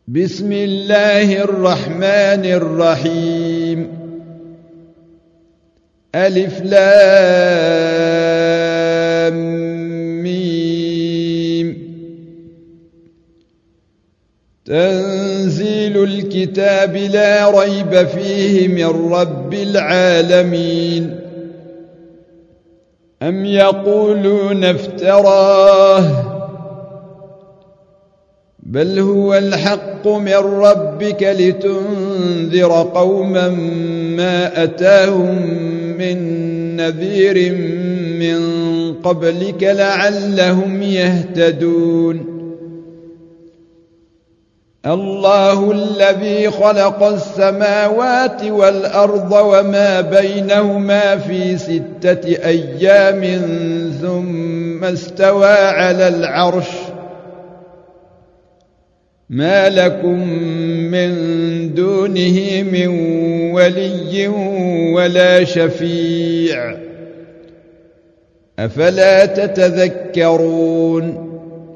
بسم الله الرحمن الرحيم ألف لام ميم تنزيل الكتاب لا ريب فيه من رب العالمين أم يقولون افتراه بل هو الحق من ربك لتنذر قوما ما أتاهم من نذير من قبلك لعلهم يهتدون الله الذي خلق السماوات والأرض وما بينهما في 6 أيام ثم استوى على العرش ما لكم من دونه من ولي ولا شفيع أفلا تتذكرون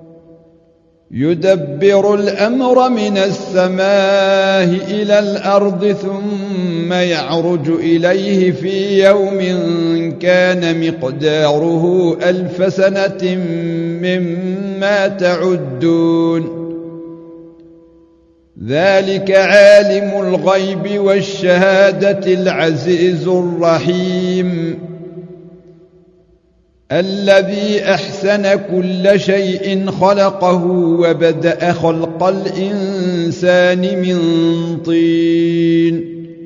يدبر الأمر من السماء إلى الأرض ثم يعرج إليه في يوم كان مقداره 1000 سنة مما تعدون ذلك عالم الغيب والشهادة العزيز الرحيم الذي أحسن كل شيء خلقه وبدأ خلق الإنسان من طين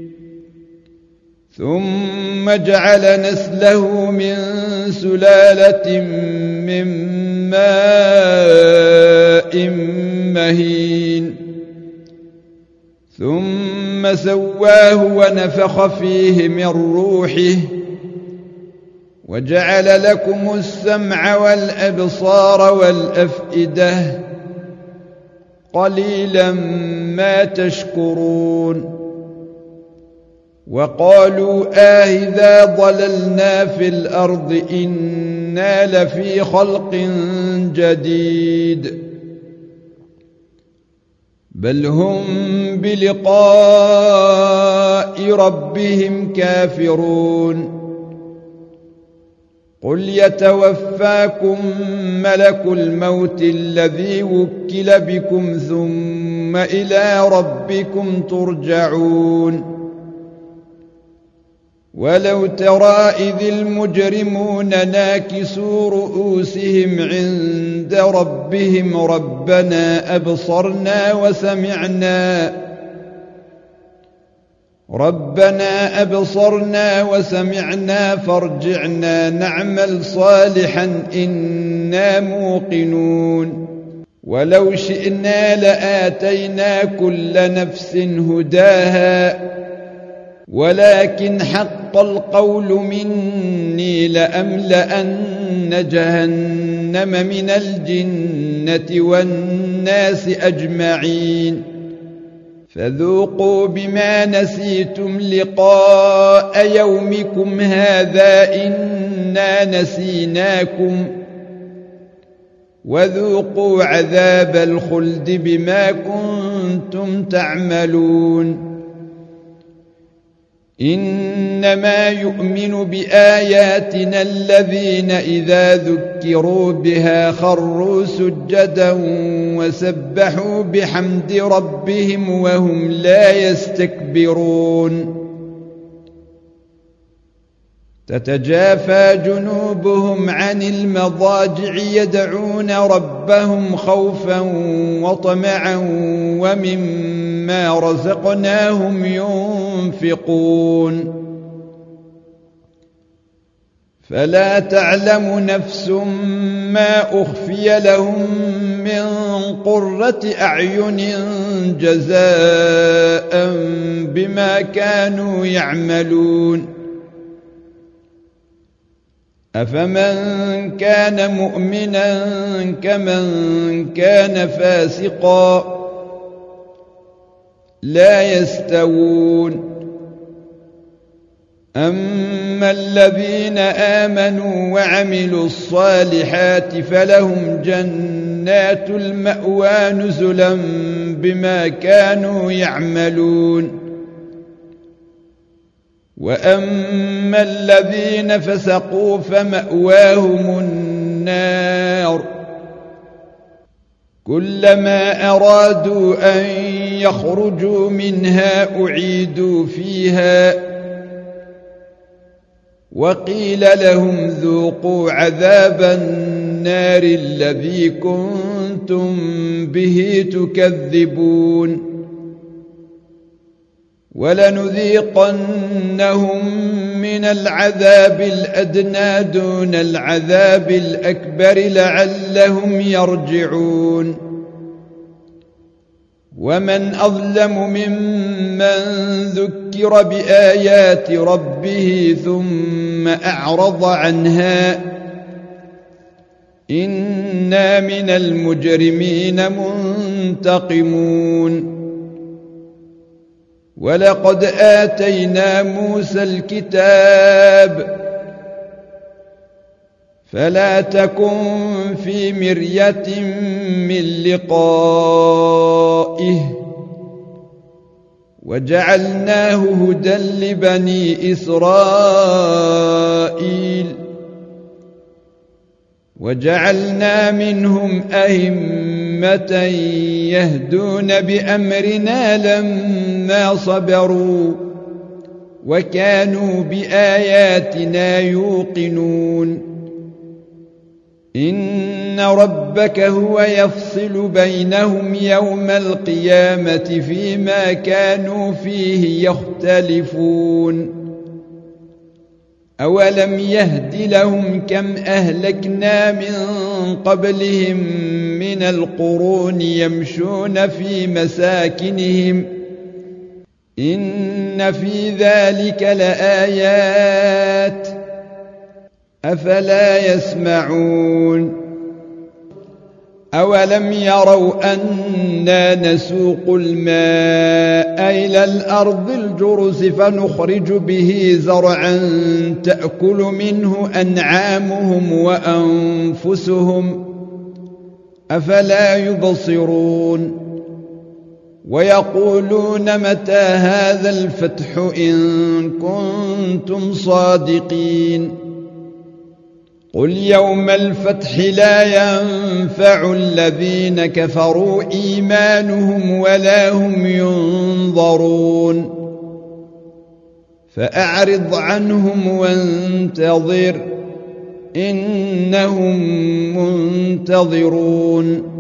ثم جعل نسله من سلالة من ماء مهين ثم سواه ونفخ فيه من روحه وجعل لكم السمع والأبصار والأفئدة قليلا ما تشكرون وقالوا إذا ضللنا في الأرض إنا لفي خلق جديد بل هم بلقاء ربهم كافرون قل يتوفاكم ملك الموت الذي وكل بكم ثم إلى ربكم ترجعون ولو ترى إذ المجرمون ناكسوا رؤوسهم عند ربهم ربنا أبصرنا وسمعنا فارجعنا نعمل صالحا إنا موقنون ولو شئنا لآتينا كل نفس هداها ولكن حق القول مني لأملأن جهنم من الجنة والناس أجمعين فذوقوا بما نسيتم لقاء يومكم هذا إنا نسيناكم وذوقوا عذاب الخلد بما كنتم تعملون إنما يؤمن بآياتنا الذين إذا ذكروا بها خروا سجدا وسبحوا بحمد ربهم وهم لا يستكبرون تتجافى جنوبهم عن المضاجع يدعون ربهم خوفا وطمعا ومما رزقناهم ينفقون فلا تعلم نفس ما أخفي لهم من قرة أعين جزاء بما كانوا يعملون أفمن كان مؤمنا كمن كان فاسقا لا يستوون أما الذين آمنوا وعملوا الصالحات فلهم جنات جنات المأوى نزلا بما كانوا يعملون وأما الذين فسقوا فمأواهم النار كلما أرادوا أن يخرجوا منها أعيدوا فيها وقيل لهم ذوقوا عذاب النار الذي كنتم به تكذبون ولنذيقنهم من العذاب الأدنى دون العذاب الأكبر لعلهم يرجعون ومن أظلم ممن ذكر بآيات ربه ثم أعرض عنها إنا من المجرمين منتقمون ولقد آتينا موسى الكتاب فلا تكن في مرية من لقائه وجعلناه هدى لبني إسرائيل وجعلنا منهم أئمة يهدون بأمرنا لما صبروا وكانوا بآياتنا يوقنون إن ربك هو يفصل بينهم يوم القيامة فيما كانوا فيه يختلفون أولم يهد لهم كم أهلكنا من قبلهم من القرون يمشون في مساكنهم إن في ذلك لآيات أفلا يسمعون أولم يروا أنا نسوق الماء إلى الأرض الجرز فنخرج به زرعا تأكل منه أنعامهم وأنفسهم أفلا يبصرون ويقولون متى هذا الفتح إن كنتم صادقين قل يوم الفتح لا ينفع الذين كفروا إيمانهم ولا هم ينظرون فأعرض عنهم وانتظر إنهم منتظرون